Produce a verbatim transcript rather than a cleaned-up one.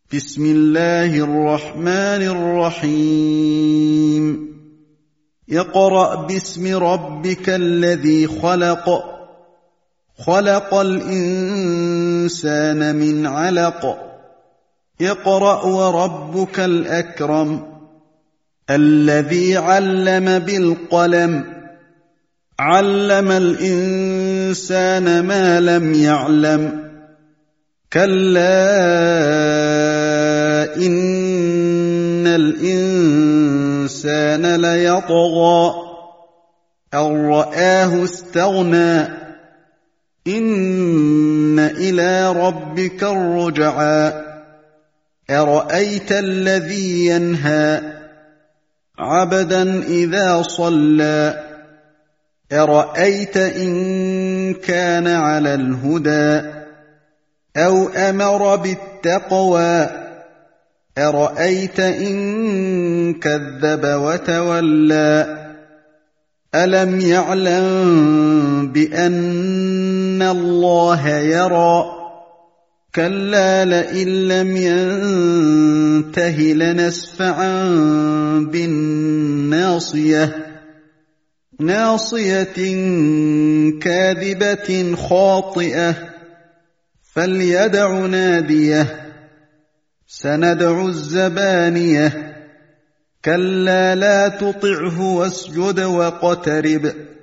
بسم الله الرحمن الرحيم اقرأ باسم ربك الذي خلق خلق الإنسان من علق اقرأ وربك الأكرم الذي علم بالقلم علم الإنسان ما لم يعلم كلا إن الإنسان ليطغى أن رآه استغنى إن إلى ربك الرجعى أرأيت الذي ينهى عبدا إذا صلى أرأيت إن كان على الهدى أو أمر بالتقوى أرأيت إن كذب وتولى ألم يعلم بأن الله يرى كلا لئن لم ينته لنسفعا بالناصية ناصية كاذبة خاطئة فليدع ناديه سندع الزبانية كلا لا تطعه واسجد واقترب